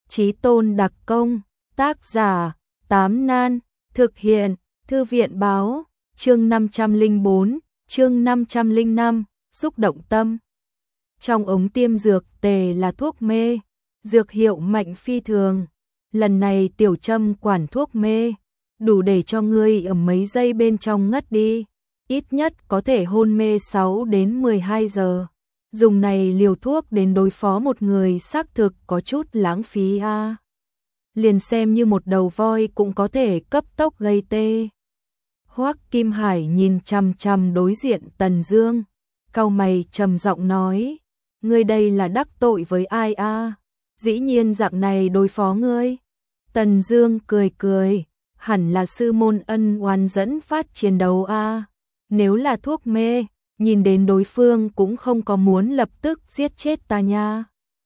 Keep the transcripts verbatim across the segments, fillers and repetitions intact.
Chí tôn đặc công, tác giả, Tám Nan, thực hiện, Thư viện báo, chương năm trăm lẻ bốn, chương năm trăm lẻ năm, xúc động tâm. Trong ống tiêm dược tề là thuốc mê, dược hiệu mạnh phi thường. Lần này tiểu châm quản thuốc mê, đủ để cho ngươi ở mấy giây bên trong ngất đi, ít nhất có thể hôn mê sáu đến mười hai giờ. Dùng này liều thuốc đến đối phó một người xác thực có chút lãng phí a. À. Liền xem như một đầu voi cũng có thể cấp tốc gây tê. Hoắc Kim Hải nhìn chằm chằm đối diện Tần Dương, cau mày trầm giọng nói: "Ngươi đây là đắc tội với ai a? À? Dĩ nhiên dạng này đối phó ngươi." Tần Dương cười cười, hẳn là sư môn ân oán dẫn phát chiến đấu a. À? Nếu là thuốc mê, nhìn đến đối phương cũng không có muốn lập tức giết chết ta nha.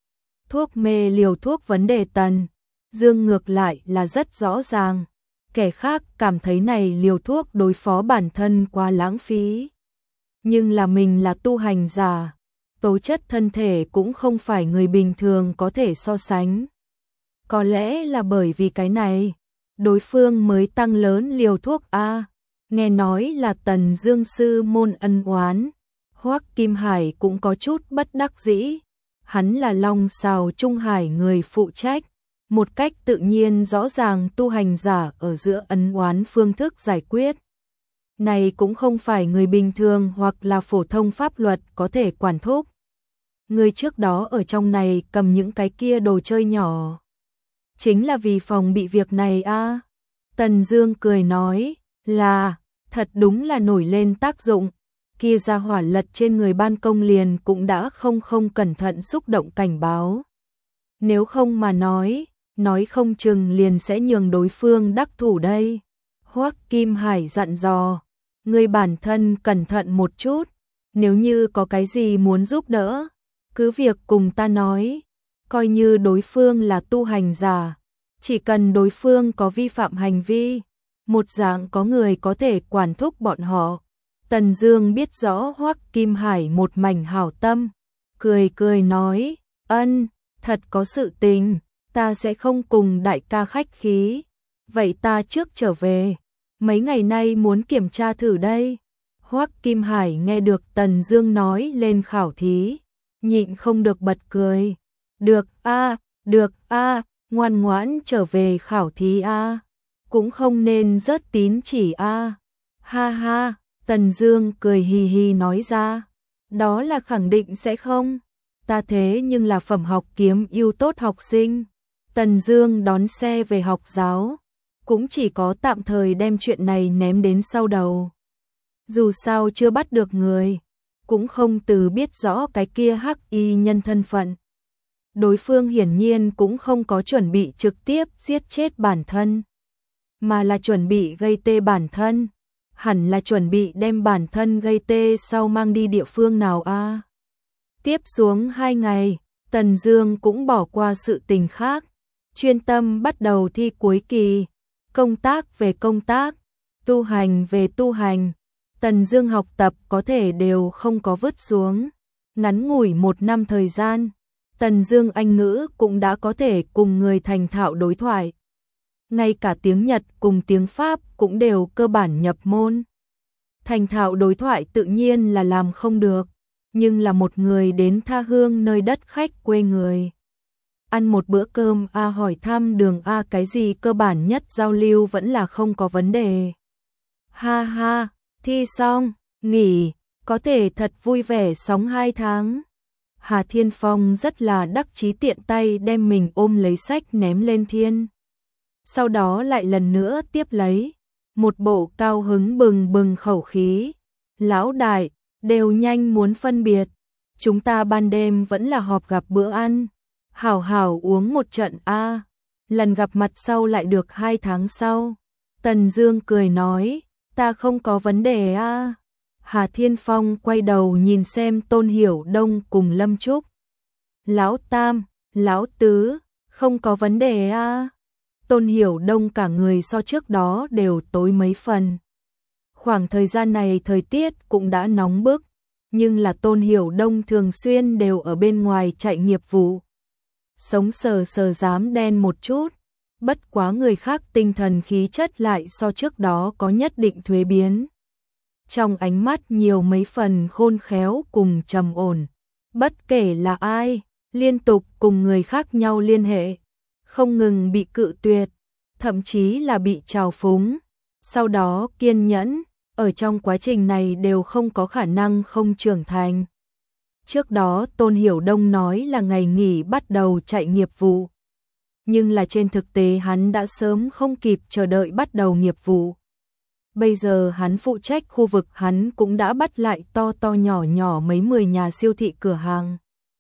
Thuốc mê liều thuốc vấn đề Tần Dương ngược lại là rất rõ ràng. Kẻ khác cảm thấy này liều thuốc đối phó bản thân quá lãng phí. Nhưng là mình là tu hành giả, tố chất thân thể cũng không phải người bình thường có thể so sánh. Có lẽ là bởi vì cái này, đối phương mới tăng lớn liều thuốc a. Nghe nói là Tần Dương sư môn ân oán, Hoắc Kim Hải cũng có chút bất đắc dĩ. Hắn là Long Sào Trung Hải người phụ trách, một cách tự nhiên rõ ràng tu hành giả ở giữa ân oán phương thức giải quyết. Này cũng không phải người bình thường hoặc là phổ thông pháp luật có thể quản thúc. Người trước đó ở trong này cầm những cái kia đồ chơi nhỏ, chính là vì phòng bị việc này a. À. Tần Dương cười nói, là, thật đúng là nổi lên tác dụng. Kia ra hỏa lật trên người ban công liền cũng đã không không cẩn thận xúc động cảnh báo. Nếu không mà nói, nói không chừng liền sẽ nhường đối phương đắc thủ đây. Hoắc Kim Hải dặn dò, ngươi bản thân cẩn thận một chút, nếu như có cái gì muốn giúp đỡ, cứ việc cùng ta nói, coi như đối phương là tu hành giả, chỉ cần đối phương có vi phạm hành vi, một dạng có người có thể quản thúc bọn họ. Tần Dương biết rõ Hoắc Kim Hải một mảnh hảo tâm, cười cười nói, ân, thật có sự tình, ta sẽ không cùng đại ca khách khí, vậy ta trước trở về, mấy ngày nay muốn kiểm tra thử đây. Hoắc Kim Hải nghe được Tần Dương nói lên khảo thí, nhịn không được bật cười, được a, được a, ngoan ngoãn trở về khảo thí a, cũng không nên rớt tín chỉ a. Ha ha. Tần Dương cười hì hì nói ra, đó là khẳng định sẽ không, ta thế nhưng là phẩm học kiếm ưu tốt học sinh. Tần Dương đón xe về học giáo, cũng chỉ có tạm thời đem chuyện này ném đến sau đầu. Dù sao chưa bắt được người, cũng không từ biết rõ cái kia hắc y nhân thân phận. Đối phương hiển nhiên cũng không có chuẩn bị trực tiếp giết chết bản thân, mà là chuẩn bị gây tê bản thân. Hẳn là chuẩn bị đem bản thân gây tê sau mang đi địa phương nào a. À? Tiếp xuống hai ngày, Tần Dương cũng bỏ qua sự tình khác, chuyên tâm bắt đầu thi cuối kỳ, công tác về công tác, tu hành về tu hành. Tần Dương học tập có thể đều không có vứt xuống. Ngắn ngủi một năm thời gian, Tần Dương Anh ngữ cũng đã có thể cùng người thành thạo đối thoại. Ngay cả tiếng Nhật cùng tiếng Pháp cũng đều cơ bản nhập môn. Thành thạo đối thoại tự nhiên là làm không được, nhưng là một người đến tha hương nơi đất khách quê người. Ăn một bữa cơm a, hỏi thăm đường a, cái gì cơ bản nhất giao lưu vẫn là không có vấn đề. Ha ha, thi xong, nghỉ, có thể thật vui vẻ sống hai tháng. Hà Thiên Phong rất là đắc chí tiện tay đem mình ôm lấy sách ném lên thiên. Sau đó lại lần nữa tiếp lấy, một bộ cao hứng bừng bừng khẩu khí. Lão đại, đều nhanh muốn phân biệt, chúng ta ban đêm vẫn là họp gặp bữa ăn, hảo hảo uống một trận a. À. Lần gặp mặt sau lại được hai tháng sau. Tần Dương cười nói, ta không có vấn đề a. À. Hà Thiên Phong quay đầu nhìn xem Tôn Hiểu Đông cùng Lâm Trúc. Lão Tam, Lão Tứ, không có vấn đề a. À. Tôn Hiểu Đông cả người so trước đó đều tối mấy phần. Khoảng thời gian này thời tiết cũng đã nóng bức, nhưng là Tôn Hiểu Đông thường xuyên đều ở bên ngoài chạy nghiệp vụ. sống sờ sờ dám đen một chút, bất quá người khác tinh thần khí chất lại so trước đó có nhất định thuế biến. Trong ánh mắt nhiều mấy phần khôn khéo cùng trầm ổn, bất kể là ai, liên tục cùng người khác nhau liên hệ, không ngừng bị cự tuyệt, thậm chí là bị trào phúng, sau đó kiên nhẫn, ở trong quá trình này đều không có khả năng không trưởng thành. Trước đó Tôn Hiểu Đông nói là ngày nghỉ bắt đầu chạy nghiệp vụ, nhưng là trên thực tế hắn đã sớm không kịp chờ đợi bắt đầu nghiệp vụ. Bây giờ hắn phụ trách khu vực hắn cũng đã bắt lại to to nhỏ nhỏ mấy mười nhà siêu thị cửa hàng.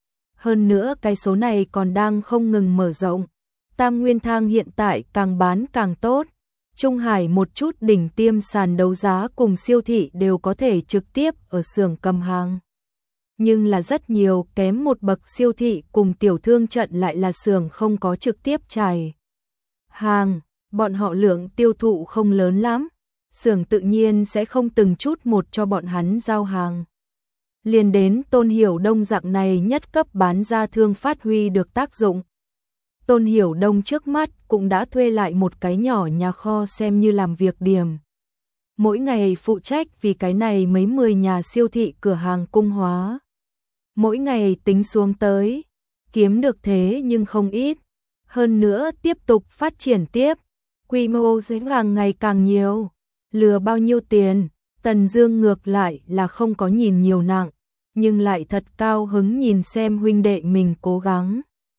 Hơn nữa cái số này còn đang không ngừng mở rộng. Tam Nguyên Thang hiện tại càng bán càng tốt. Trung Hải một chút đỉnh tiêm sàn đấu giá cùng siêu thị đều có thể trực tiếp ở xưởng cầm hàng. Nhưng là rất nhiều kém một bậc siêu thị cùng tiểu thương trận lại là xưởng không có trực tiếp trải hàng, bọn họ lượng tiêu thụ không lớn lắm, xưởng tự nhiên sẽ không từng chút một cho bọn hắn giao hàng. Liền đến Tôn Hiểu Đông dạng này nhất cấp bán ra thương phát huy được tác dụng. Tôn Hiểu Đông trước mắt cũng đã thuê lại một cái nhỏ nhà kho xem như làm việc điểm. Mỗi ngày phụ trách vì cái này mấy mười nhà siêu thị cửa hàng cung hóa. Mỗi ngày tính xuống tới, kiếm được thế nhưng không ít. Hơn nữa tiếp tục phát triển tiếp, quy mô sẽ càng ngày càng nhiều. Lừa bao nhiêu tiền, Tần Dương ngược lại là không có nhìn nhiều nặng, nhưng lại thật cao hứng nhìn xem huynh đệ mình cố gắng.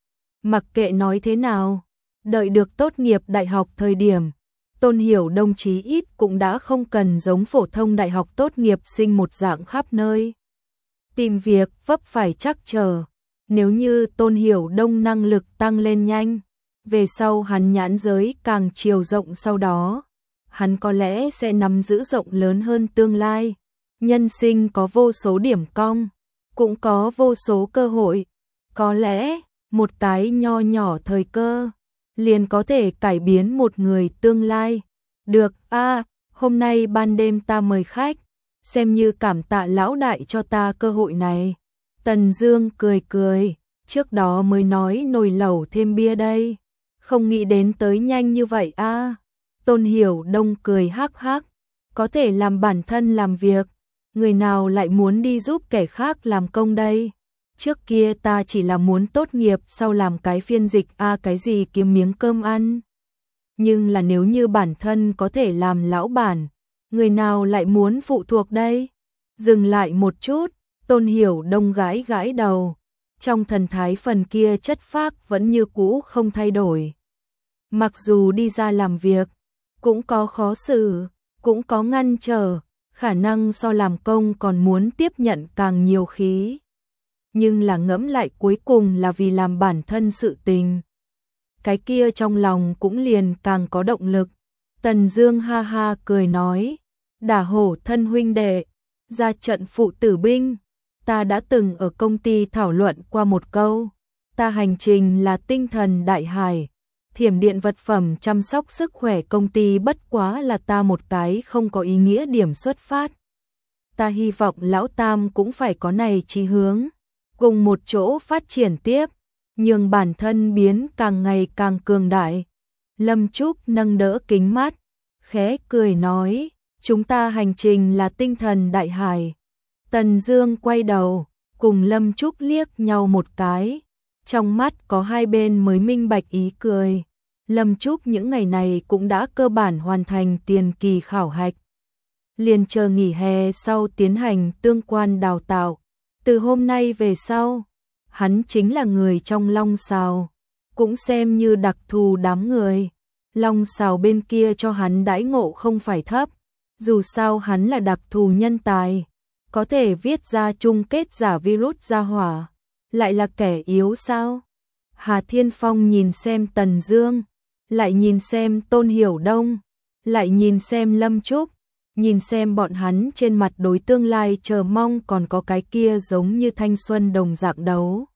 Mặc kệ nói thế nào, đợi được tốt nghiệp đại học thời điểm, Tôn Hiểu Đông chí ít cũng đã không cần giống phổ thông đại học tốt nghiệp sinh một dạng khắp nơi tìm việc vấp phải chắc trở. Nếu như Tôn Hiểu Đông năng lực tăng lên nhanh, về sau hắn nhãn giới càng chiều rộng, sau đó hắn có lẽ sẽ nắm giữ rộng lớn hơn tương lai. Nhân sinh có vô số điểm cong, cũng có vô số cơ hội, có lẽ một cái nho nhỏ thời cơ liền có thể cải biến một người tương lai. Được a, à, hôm nay ban đêm ta mời khách, xem như cảm tạ lão đại cho ta cơ hội này. Tần Dương cười cười, trước đó mới nói nồi lẩu thêm bia đây, không nghĩ đến tới nhanh như vậy a. À. Tôn Hiểu Đông cười hắc hắc, có thể làm bản thân làm việc, người nào lại muốn đi giúp kẻ khác làm công đây. Trước kia ta chỉ là muốn tốt nghiệp sau làm cái phiên dịch a à, cái gì kiếm miếng cơm ăn. Nhưng là nếu như bản thân có thể làm lão bản, người nào lại muốn phụ thuộc đây? Dừng lại một chút, Tôn Hiểu Đông gãi gãi đầu, trong thần thái phần kia chất phác vẫn như cũ không thay đổi. Mặc dù đi ra làm việc, cũng có khó xử, cũng có ngăn trở, khả năng so làm công còn muốn tiếp nhận càng nhiều khí. Nhưng là ngẫm lại cuối cùng là vì làm bản thân sự tình. Cái kia trong lòng cũng liền càng có động lực. Tần Dương ha ha cười nói, đả hổ thân huynh đệ, ra trận phụ tử binh. Ta đã từng ở công ty thảo luận qua một câu, ta hành trình là tinh thần đại hải, thiểm điện vật phẩm chăm sóc sức khỏe công ty bất quá là ta một cái không có ý nghĩa điểm xuất phát. Ta hy vọng lão Tam cũng phải có này chí hướng, cùng một chỗ phát triển tiếp, nhường bản thân biến càng ngày càng cường đại. Lâm Trúc nâng đỡ kính mắt, khẽ cười nói, chúng ta hành trình là tinh thần đại hải. Tần Dương quay đầu, cùng Lâm Trúc liếc nhau một cái, trong mắt có hai bên mới minh bạch ý cười. Lâm Trúc những ngày này cũng đã cơ bản hoàn thành tiền kỳ khảo hạch, liền chờ nghỉ hè sau tiến hành tương quan đào tạo. Từ hôm nay về sau, hắn chính là người trong Long Sào, cũng xem như đặc thù đám người. Long Sào bên kia cho hắn đãi ngộ không phải thấp, dù sao hắn là đặc thù nhân tài, có thể viết ra chung kết giả virus ra hỏa, lại là kẻ yếu sao? Hà Thiên Phong nhìn xem Tần Dương, lại nhìn xem Tôn Hiểu Đông, lại nhìn xem Lâm Trúc, nhìn xem bọn hắn trên mặt đối tương lai chờ mong, còn có cái kia giống như thanh xuân đồng dạng đấu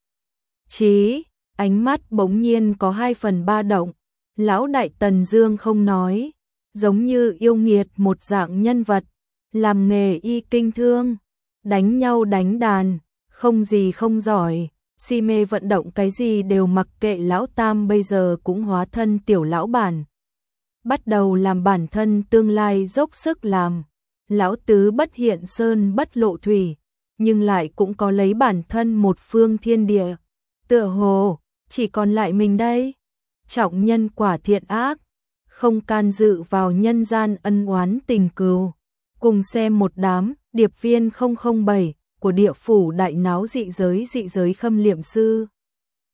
chí, ánh mắt bỗng nhiên có hai phần ba động. Lão đại Tần Dương không nói, giống như yêu nghiệt một dạng nhân vật, làm nghề y kinh thương, đánh nhau đánh đàn, không gì không giỏi, si mê vận động cái gì đều mặc kệ, lão tam bây giờ cũng hóa thân tiểu lão bản. Bắt đầu làm bản thân tương lai dốc sức làm. Lão tứ bất hiện sơn bất lộ thủy, nhưng lại cũng có lấy bản thân một phương thiên địa. Tựa hồ, chỉ còn lại mình đây. Trọng nhân quả thiện ác, không can dự vào nhân gian ân oán tình cừu. Cùng xem một đám điệp viên không không bảy của địa phủ đại náo dị giới dị giới khâm liệm sư.